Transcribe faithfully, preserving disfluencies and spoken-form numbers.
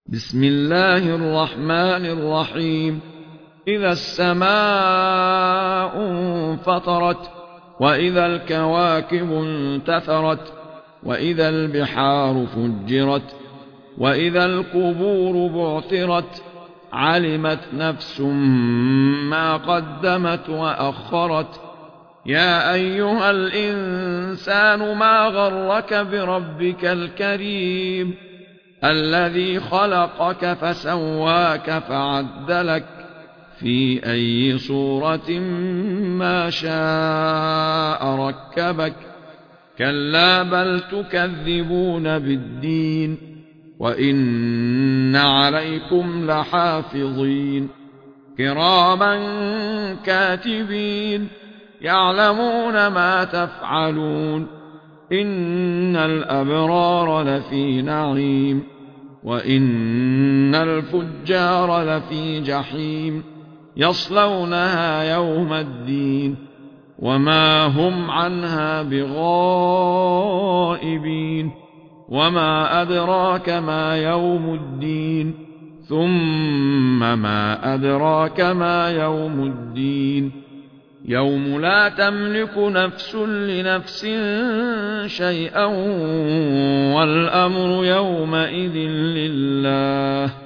بسم الله الرحمن الرحيم. إذا السماء انفطرت وإذا الكواكب انتثرت وإذا البحار فجرت وإذا القبور بعثرت علمت نفس ما قدمت وأخرت. يا أيها الإنسان ما غرك بربك الكريم الذي خلقك فسواك فعدلك في أي صورة ما شاء ركبك. كلا بل تكذبون بالدين وإن عليكم لحافظين كراما كاتبين يعلمون ما تفعلون. إن الأبرار لفي نعيم وإن الفجار لفي جحيم يصلونها يوم الدين وما هم عنها بغائبين. وما أدراك ما يوم الدين ثم ما أدراك ما يوم الدين يوم لا تملك نفس لنفس شيئا والأمر يومئذ لله.